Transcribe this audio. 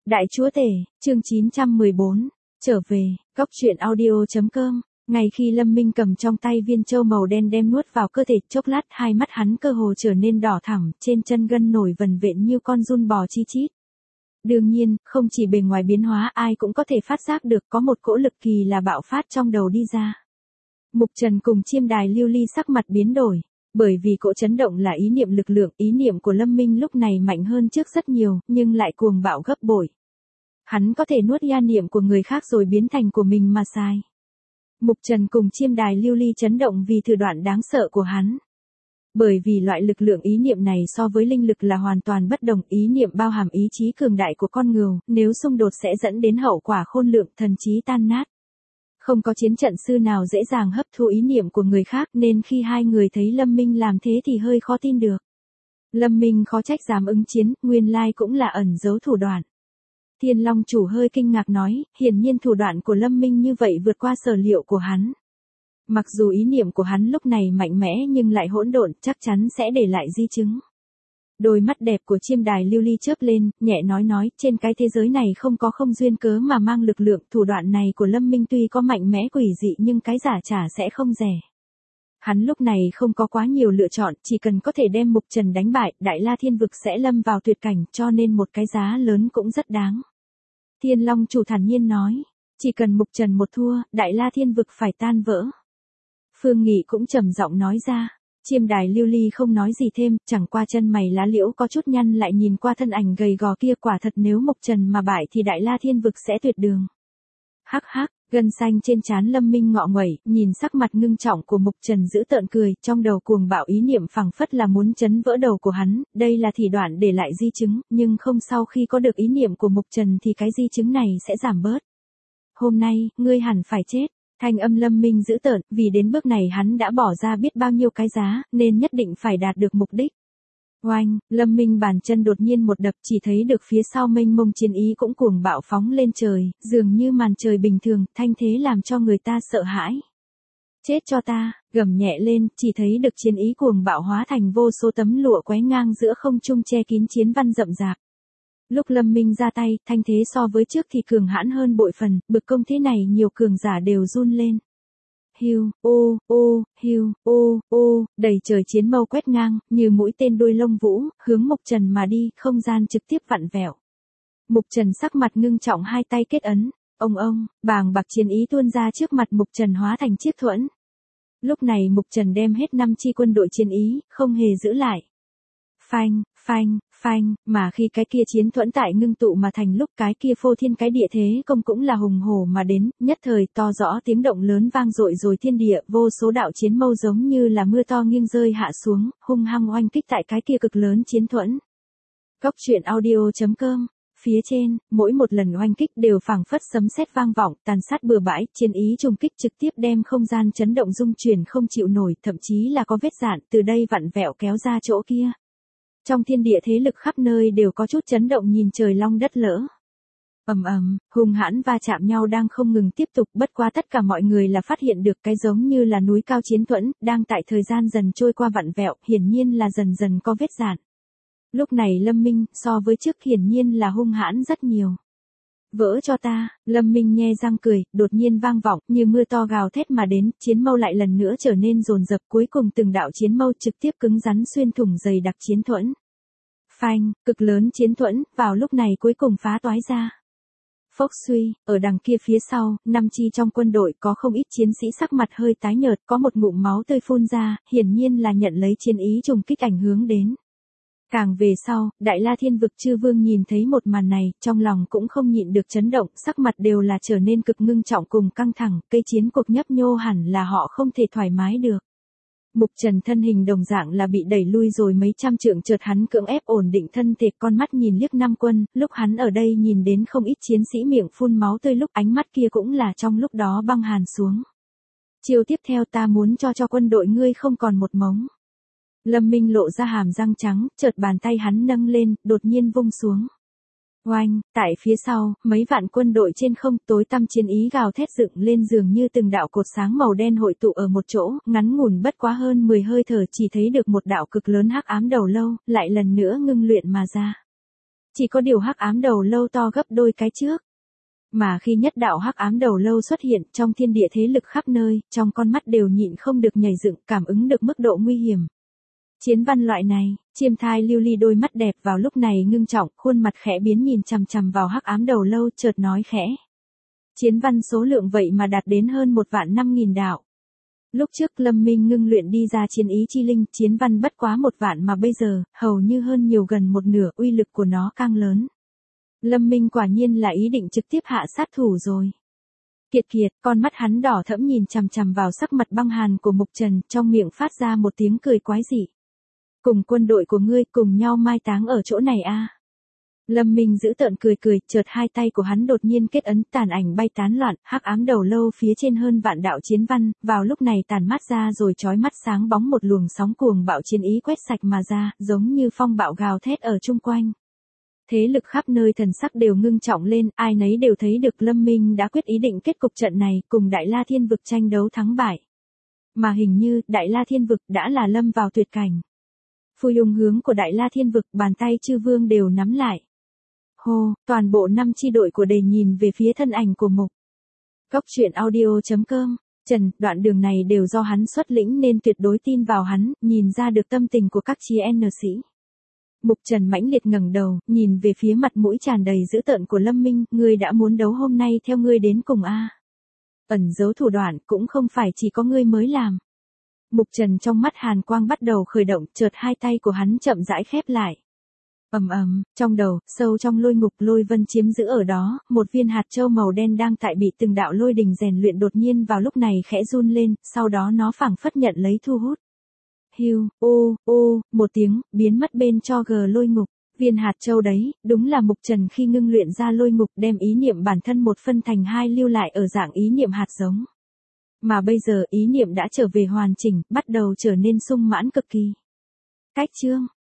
Đại chúa tể, chương 914, trở về, góc truyện audio.com. Ngay khi Lâm Minh cầm trong tay viên châu màu đen đem nuốt vào cơ thể, chốc lát hai mắt hắn cơ hồ trở nên đỏ thẳm, trên chân gân nổi vần vện như con giun bò chi chít. Đương nhiên, không chỉ bề ngoài biến hóa, ai cũng có thể phát giác được có một cỗ lực kỳ là bạo phát trong đầu đi ra. Mục Trần cùng Chiêm Đài Lưu Ly sắc mặt biến đổi, bởi vì cỗ chấn động là ý niệm lực lượng, ý niệm của Lâm Minh lúc này mạnh hơn trước rất nhiều, nhưng lại cuồng bạo gấp bội. Hắn có thể nuốt ia niệm của người khác rồi biến thành của mình mà xài. Mục Trần cùng Chiêm Đài Lưu Ly chấn động vì thủ đoạn đáng sợ của hắn. Bởi vì loại lực lượng ý niệm này so với linh lực là hoàn toàn bất đồng, ý niệm bao hàm ý chí cường đại của con người, nếu xung đột sẽ dẫn đến hậu quả khôn lường, thần trí tan nát. Không có chiến trận sư nào dễ dàng hấp thu ý niệm của người khác, nên khi hai người thấy Lâm Minh làm thế thì hơi khó tin được. Lâm Minh khó trách dám ứng chiến, nguyên lai cũng là ẩn giấu thủ đoạn. Thiên Long chủ hơi kinh ngạc nói, hiển nhiên thủ đoạn của Lâm Minh như vậy vượt qua sở liệu của hắn. Mặc dù ý niệm của hắn lúc này mạnh mẽ nhưng lại hỗn độn, chắc chắn sẽ để lại di chứng. Đôi mắt đẹp của Chiêm Đài Lưu Ly chớp lên, nhẹ nói, trên cái thế giới này không có không duyên cớ mà mang lực lượng, thủ đoạn này của Lâm Minh tuy có mạnh mẽ quỷ dị nhưng cái giả trả sẽ không rẻ. Hắn lúc này không có quá nhiều lựa chọn, chỉ cần có thể đem Mục Trần đánh bại, Đại La Thiên Vực sẽ lâm vào tuyệt cảnh, cho nên một cái giá lớn cũng rất đáng. Thiên Long chủ thản nhiên nói, chỉ cần Mục Trần một thua, Đại La Thiên Vực phải tan vỡ. Phương Nghị cũng trầm giọng nói ra. Chiêm Đài Lưu Ly không nói gì thêm, chẳng qua chân mày lá liễu có chút nhăn lại nhìn qua thân ảnh gầy gò kia, quả thật nếu Mục Trần mà bại thì Đại La Thiên Vực sẽ tuyệt đường. Hắc hắc, gân xanh trên trán Lâm Minh ngọ nguậy, nhìn sắc mặt ngưng trọng của Mục Trần giữ tợn cười, trong đầu cuồng bạo ý niệm phảng phất là muốn chấn vỡ đầu của hắn, đây là thủ đoạn để lại di chứng, nhưng không sau khi có được ý niệm của Mục Trần thì cái di chứng này sẽ giảm bớt. Hôm nay, ngươi hẳn phải chết. Thanh âm Lâm Minh dữ tợn, vì đến bước này hắn đã bỏ ra biết bao nhiêu cái giá, nên nhất định phải đạt được mục đích. Oanh, Lâm Minh bàn chân đột nhiên một đập, chỉ thấy được phía sau mênh mông chiến ý cũng cuồng bạo phóng lên trời, dường như màn trời bình thường, thanh thế làm cho người ta sợ hãi. Chết cho ta, gầm nhẹ lên, chỉ thấy được chiến ý cuồng bạo hóa thành vô số tấm lụa qué ngang giữa không trung che kín chiến văn rậm rạp. Lúc Lâm Minh ra tay, thanh thế so với trước thì cường hãn hơn bội phần, bực công thế này nhiều cường giả đều run lên. Hiu, đầy trời chiến mâu quét ngang, như mũi tên đuôi lông vũ, hướng Mục Trần mà đi, không gian trực tiếp vặn vẹo. Mục Trần sắc mặt ngưng trọng, hai tay kết ấn, bàng bạc chiến ý tuôn ra trước mặt Mục Trần hóa thành chiếc thuẫn. Lúc này Mục Trần đem hết 5 chi quân đội chiến ý, không hề giữ lại. Phanh, mà khi cái kia chiến thuẫn tại ngưng tụ mà thành lúc cái kia phô thiên cái địa thế công cũng là hùng hổ mà đến, nhất thời to rõ tiếng động lớn vang dội rồi thiên địa, vô số đạo chiến mâu giống như là mưa to nghiêng rơi hạ xuống, hung hăng oanh kích tại cái kia cực lớn chiến thuẫn. Góc truyện audio.com. Phía trên, mỗi một lần oanh kích đều phảng phất sấm sét vang vọng, tàn sát bừa bãi, chiến ý trùng kích trực tiếp đem không gian chấn động rung chuyển không chịu nổi, thậm chí là có vết rạn, từ đây vặn vẹo kéo ra chỗ kia. Trong thiên địa thế lực khắp nơi đều có chút chấn động, nhìn trời long đất lỡ. Hung hãn va chạm nhau đang không ngừng tiếp tục, bất quá tất cả mọi người là phát hiện được cái giống như là núi cao chiến thuẫn, đang tại thời gian dần trôi qua vặn vẹo, hiển nhiên là dần dần có vết rạn. Lúc này Lâm Minh, so với trước hiển nhiên là hung hãn rất nhiều. Vỡ cho ta, Lâm Minh nhe răng cười, đột nhiên vang vọng, như mưa to gào thét mà đến, chiến mâu lại lần nữa trở nên dồn dập, cuối cùng từng đạo chiến mâu trực tiếp cứng rắn xuyên thủng dày đặc chiến thuẫn. Phanh, cực lớn chiến thuẫn, vào lúc này cuối cùng phá toái ra. Phốc suy, ở đằng kia phía sau, 5 chi trong quân đội có không ít chiến sĩ sắc mặt hơi tái nhợt, có một ngụm máu tươi phun ra, hiển nhiên là nhận lấy chiến ý trùng kích ảnh hưởng đến. Càng về sau, Đại La Thiên Vực chư vương nhìn thấy một màn này, trong lòng cũng không nhịn được chấn động, sắc mặt đều là trở nên cực ngưng trọng cùng căng thẳng, cây chiến cuộc nhấp nhô hẳn là họ không thể thoải mái được. Mục Trần thân hình đồng dạng là bị đẩy lui rồi mấy trăm trượng, chợt hắn cưỡng ép ổn định thân thể, con mắt nhìn liếc năm quân, lúc hắn ở đây nhìn đến không ít chiến sĩ miệng phun máu tươi, lúc ánh mắt kia cũng là trong lúc đó băng hàn xuống. Chiêu tiếp theo ta muốn cho quân đội ngươi không còn một mống. Lâm Minh lộ ra hàm răng trắng, chợt bàn tay hắn nâng lên, đột nhiên vung xuống. Oanh, tại phía sau, mấy vạn quân đội trên không, tối tăm chiến ý gào thét dựng lên, dường như từng đạo cột sáng màu đen hội tụ ở một chỗ, ngắn ngủn bất quá hơn 10 hơi thở chỉ thấy được một đạo cực lớn hắc ám đầu lâu, lại lần nữa ngưng luyện mà ra. Chỉ có điều hắc ám đầu lâu to gấp đôi cái trước. Mà khi nhất đạo hắc ám đầu lâu xuất hiện trong thiên địa thế lực khắp nơi, trong con mắt đều nhịn không được nhảy dựng, cảm ứng được mức độ nguy hiểm. Chiến văn loại này, chiêm thai lưu ly đôi mắt đẹp vào lúc này ngưng trọng, khuôn mặt khẽ biến nhìn chằm chằm vào hắc ám đầu lâu, chợt nói khẽ. Chiến văn số lượng vậy mà đạt đến hơn 1.005.000 đạo. Lúc trước Lâm Minh ngưng luyện đi ra chiến ý chi linh, chiến văn bất quá 1 vạn mà bây giờ, hầu như hơn nhiều gần một nửa, uy lực của nó càng lớn. Lâm Minh quả nhiên là ý định trực tiếp hạ sát thủ rồi. Kiệt, con mắt hắn đỏ thẫm nhìn chằm chằm vào sắc mặt băng hàn của Mục Trần, trong miệng phát ra một tiếng cười quái dị. Cùng quân đội của ngươi cùng nhau mai táng ở chỗ này a. Lâm Minh giữ tợn cười, chợt hai tay của hắn đột nhiên kết ấn, tàn ảnh bay tán loạn, hắc ám đầu lâu phía trên hơn vạn đạo chiến văn, vào lúc này tàn mát ra rồi chói mắt sáng bóng một luồng sóng cuồng bạo chiến ý quét sạch mà ra, giống như phong bạo gào thét ở chung quanh. Thế lực khắp nơi thần sắc đều ngưng trọng lên, ai nấy đều thấy được Lâm Minh đã quyết ý định kết cục trận này, cùng Đại La Thiên Vực tranh đấu thắng bại. Mà hình như, Đại La Thiên Vực đã là lâm vào tuyệt cảnh. Phu Dung hướng của Đại La Thiên Vực, bàn tay chư vương đều nắm lại. Hô, toàn bộ 5 chi đội của Đề nhìn về phía thân ảnh của Mục. Góc truyện audio.com, Trần, đoạn đường này đều do hắn xuất lĩnh nên tuyệt đối tin vào hắn, nhìn ra được tâm tình của các chi N sĩ. Mục Trần mãnh liệt ngẩng đầu, nhìn về phía mặt mũi tràn đầy dữ tợn của Lâm Minh, ngươi đã muốn đấu hôm nay theo ngươi đến cùng a. Ẩn giấu thủ đoạn cũng không phải chỉ có ngươi mới làm. Mục Trần trong mắt hàn quang bắt đầu khởi động, chợt hai tay của hắn chậm rãi khép lại. Trong đầu, sâu trong lôi ngục lôi vân chiếm giữ ở đó, một viên hạt châu màu đen đang tại bị từng đạo lôi đình rèn luyện đột nhiên vào lúc này khẽ run lên, sau đó nó phảng phất nhận lấy thu hút. Hiu, một tiếng, biến mất bên cho gờ lôi ngục. Viên hạt châu đấy, đúng là Mục Trần khi ngưng luyện ra lôi ngục đem ý niệm bản thân một phân thành hai lưu lại ở dạng ý niệm hạt giống. Mà bây giờ ý niệm đã trở về hoàn chỉnh, bắt đầu trở nên sung mãn cực kỳ. Cách chương